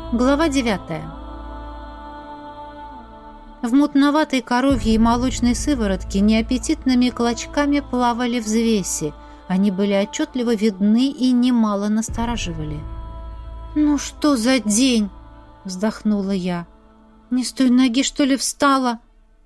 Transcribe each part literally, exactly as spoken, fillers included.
Глава девятая. В мутноватой коровьей молочной сыворотке неаппетитными клочками плавали взвеси. Они были отчетливо видны и немало настораживали. «Ну что за день?» — вздохнула я. «Не с той ноги, что ли, встала?»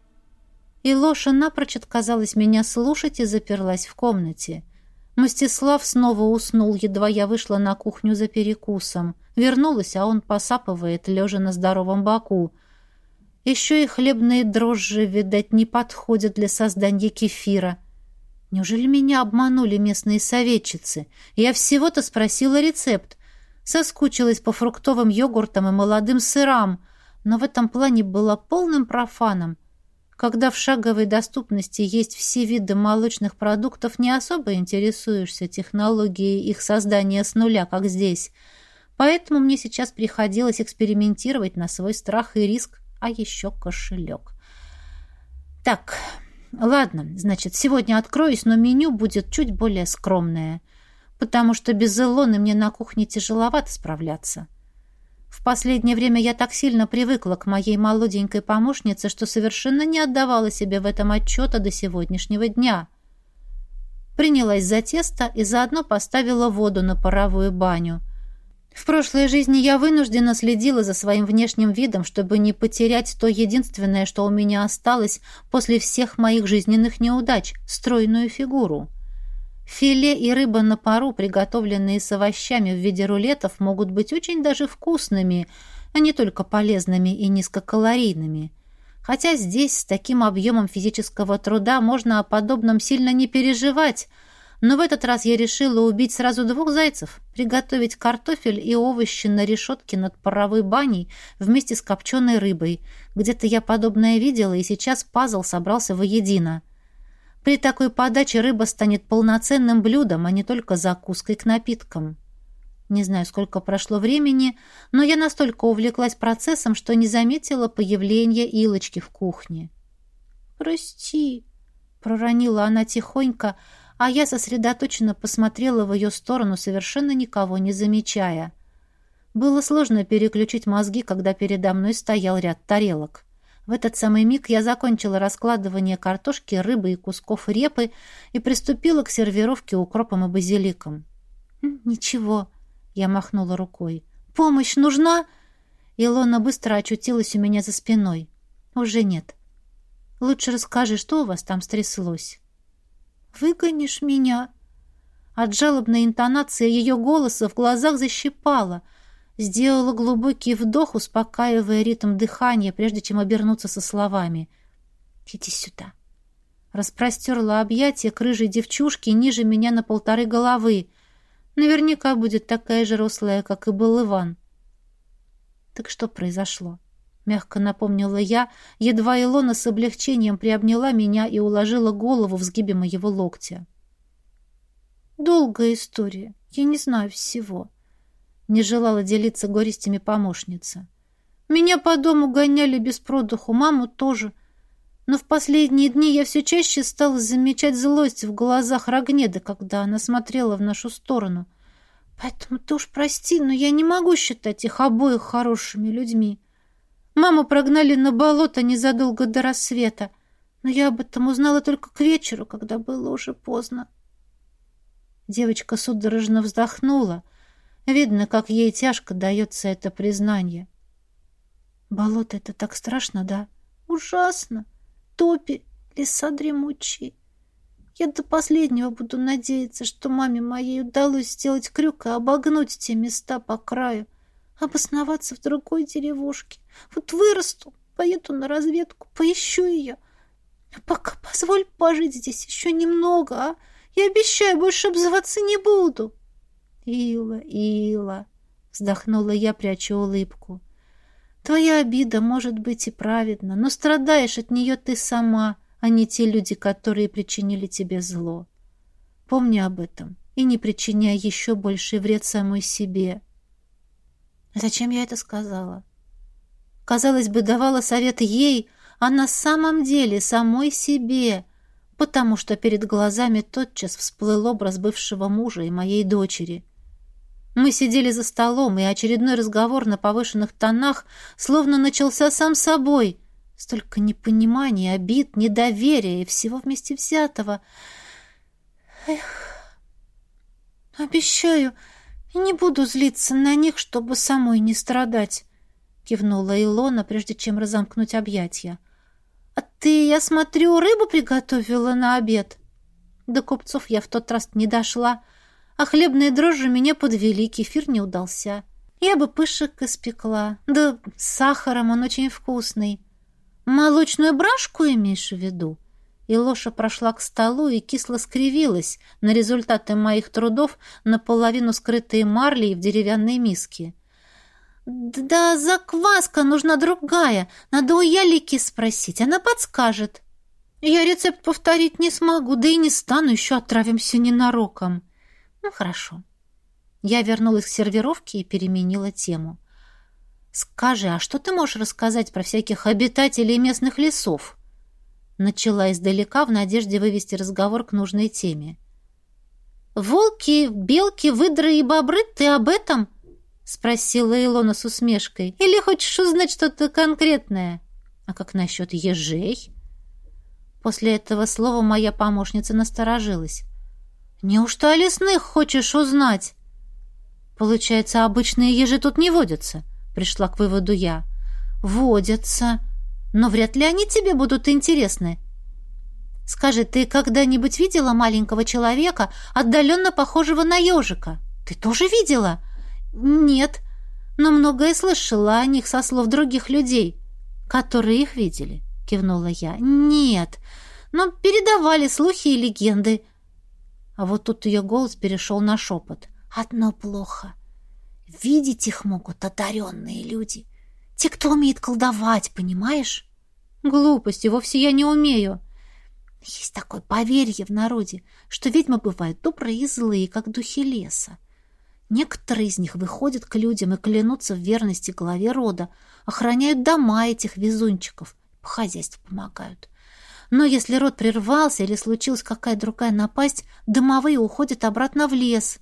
И Лоша напрочь отказалась меня слушать и заперлась в комнате. Мстислав снова уснул, едва я вышла на кухню за перекусом. Вернулась, а он посапывает, лежа на здоровом боку. Еще и хлебные дрожжи, видать, не подходят для создания кефира. Неужели меня обманули местные советчицы? Я всего-то спросила рецепт. Соскучилась по фруктовым йогуртам и молодым сырам, но в этом плане была полным профаном. Когда в шаговой доступности есть все виды молочных продуктов, не особо интересуешься технологией их создания с нуля, как здесь. Поэтому мне сейчас приходилось экспериментировать на свой страх и риск, а еще кошелек. Так, ладно, значит, сегодня откроюсь, но меню будет чуть более скромное, потому что без Илоны мне на кухне тяжеловато справляться. В последнее время я так сильно привыкла к моей молоденькой помощнице, что совершенно не отдавала себе в этом отчета до сегодняшнего дня. Принялась за тесто и заодно поставила воду на паровую баню. В прошлой жизни я вынуждена следила за своим внешним видом, чтобы не потерять то единственное, что у меня осталось после всех моих жизненных неудач — стройную фигуру. Филе и рыба на пару, приготовленные с овощами в виде рулетов, могут быть очень даже вкусными, а не только полезными и низкокалорийными. Хотя здесь с таким объемом физического труда можно о подобном сильно не переживать, но в этот раз я решила убить сразу двух зайцев, приготовить картофель и овощи на решетке над паровой баней вместе с копченой рыбой. Где-то я подобное видела, и сейчас пазл собрался воедино. При такой подаче рыба станет полноценным блюдом, а не только закуской к напиткам. Не знаю, сколько прошло времени, но я настолько увлеклась процессом, что не заметила появления Илочки в кухне. «Прости», — проронила она тихонько, а я сосредоточенно посмотрела в ее сторону, совершенно никого не замечая. Было сложно переключить мозги, когда передо мной стоял ряд тарелок. В этот самый миг я закончила раскладывание картошки, рыбы и кусков репы и приступила к сервировке укропом и базиликом. «Ничего», — я махнула рукой. «Помощь нужна?» Илона быстро очутилась у меня за спиной. «Уже нет. Лучше расскажи, что у вас там стряслось». «Выгонишь меня?» От жалобной интонации ее голоса в глазах защипала. Сделала глубокий вдох, успокаивая ритм дыхания, прежде чем обернуться со словами. «Иди сюда». Распростерла объятия к рыжей девчушке ниже меня на полторы головы. Наверняка будет такая же рослая, как и был Иван. «Так что произошло?» — мягко напомнила я, едва Илона с облегчением приобняла меня и уложила голову в сгибе моего локтя. «Долгая история. Я не знаю всего». Не желала делиться горестями помощница. «Меня по дому гоняли без продыху, маму тоже. Но в последние дни я все чаще стала замечать злость в глазах Рогнеды, когда она смотрела в нашу сторону. Поэтому ты уж прости, но я не могу считать их обоих хорошими людьми. Маму прогнали на болото незадолго до рассвета, но я об этом узнала только к вечеру, когда было уже поздно». Девочка судорожно вздохнула. Видно, как ей тяжко дается это признание. «Болото — это так страшно, да?» «Ужасно! Топи, леса дремучие. Я до последнего буду надеяться, что маме моей удалось сделать крюк и обогнуть те места по краю, обосноваться в другой деревушке. Вот вырасту, поеду на разведку, поищу ее. А пока позволь пожить здесь еще немного, а? Я обещаю, больше обзываться не буду». «Ила, Ила», — вздохнула я, пряча улыбку. «Твоя обида может быть и праведна, но страдаешь от нее ты сама, а не те люди, которые причинили тебе зло. Помни об этом и не причиняй еще больший вред самой себе». Зачем я это сказала? Казалось бы, давала совет ей, а на самом деле самой себе, потому что перед глазами тотчас всплыл образ бывшего мужа и моей дочери. Мы сидели за столом, и очередной разговор на повышенных тонах словно начался сам собой. Столько непонимания, обид, недоверия и всего вместе взятого. Эх, обещаю, не буду злиться на них, чтобы самой не страдать, кивнула Илона, прежде чем разомкнуть объятия. А ты, я смотрю, рыбу приготовила на обед. До купцов я в тот раз не дошла, а хлебные дрожжи меня подвели, кефир не удался. Я бы пышек испекла, да с сахаром он очень вкусный. Молочную брашку имеешь в виду? Илоша прошла к столу и кисло скривилась на результаты моих трудов, наполовину скрытые марлей в деревянной миске. «Да закваска нужна другая. Надо у Ялики спросить, она подскажет». «Я рецепт повторить не смогу, да и не стану, еще отравимся ненароком». «Ну, хорошо». Я вернулась к сервировке и переменила тему. «Скажи, а что ты можешь рассказать про всяких обитателей местных лесов?» Начала издалека в надежде вывести разговор к нужной теме. «Волки, белки, выдры и бобры, ты об этом?» — спросила Илона с усмешкой. «Или хочешь узнать что-то конкретное?» «А как насчет ежей?» После этого слова моя помощница насторожилась. «Неужто о лесных хочешь узнать?» «Получается, обычные ежи тут не водятся», — пришла к выводу я. «Водятся. Но вряд ли они тебе будут интересны. Скажи, ты когда-нибудь видела маленького человека, отдаленно похожего на ежика? Ты тоже видела?» «Нет, но многое слышала о них со слов других людей, которые их видели», — кивнула я. «Нет, но передавали слухи и легенды». А вот тут ее голос перешел на шепот. «Одно плохо. Видеть их могут одаренные люди. Те, кто умеет колдовать, понимаешь?» «Глупости, вовсе я не умею». «Есть такое поверье в народе, что ведьмы бывают добрые и злые, как духи леса. Некоторые из них выходят к людям и клянутся в верности главе рода, охраняют дома этих везунчиков, по хозяйству помогают. Но если род прервался или случилась какая-то другая напасть, домовые уходят обратно в лес».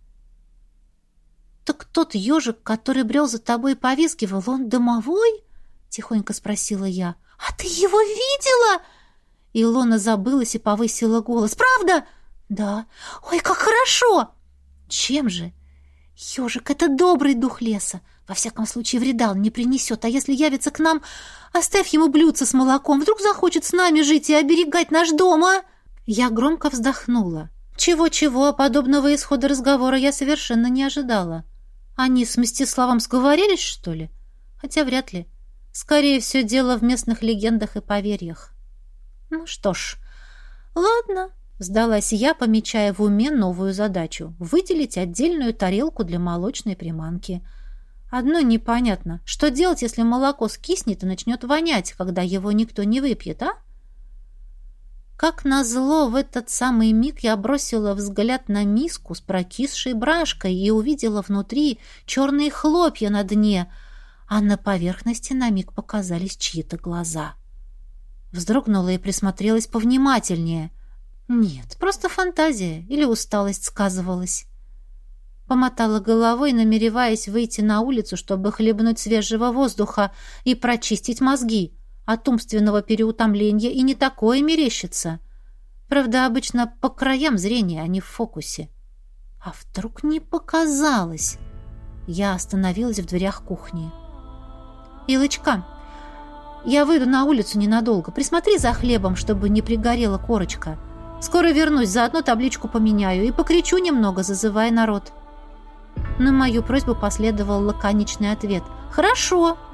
«Так тот ежик, который брел за тобой и повизгивал, он домовой?» — тихонько спросила я. «А ты его видела?» Илона забылась и повысила голос. «Правда?» «Да». «Ой, как хорошо!» «Чем же?» «Ежик — это добрый дух леса. Во всяком случае, вреда он не принесет. А если явится к нам, оставь ему блюдце с молоком. Вдруг захочет с нами жить и оберегать наш дом, а?» Я громко вздохнула. Чего-чего, подобного исхода разговора я совершенно не ожидала. Они с Мстиславом сговорились, что ли? Хотя вряд ли. Скорее все дело в местных легендах и поверьях. Ну что ж, ладно, сдалась я, помечая в уме новую задачу — выделить отдельную тарелку для молочной приманки. Одно непонятно, что делать, если молоко скиснет и начнет вонять, когда его никто не выпьет, а? Как назло, в этот самый миг я бросила взгляд на миску с прокисшей брашкой и увидела внутри черные хлопья на дне, а на поверхности на миг показались чьи-то глаза. Вздрогнула и присмотрелась повнимательнее. Нет, просто фантазия или усталость сказывалась. Помотала головой, намереваясь выйти на улицу, чтобы хлебнуть свежего воздуха и прочистить мозги. От умственного переутомления и не такое мерещится. Правда, обычно по краям зрения, а не в фокусе. А вдруг не показалось? Я остановилась в дверях кухни. «Илочка, я выйду на улицу ненадолго. Присмотри за хлебом, чтобы не пригорела корочка. Скоро вернусь, заодно табличку поменяю и покричу немного, зазывая народ». На мою просьбу последовал лаконичный ответ. «Хорошо».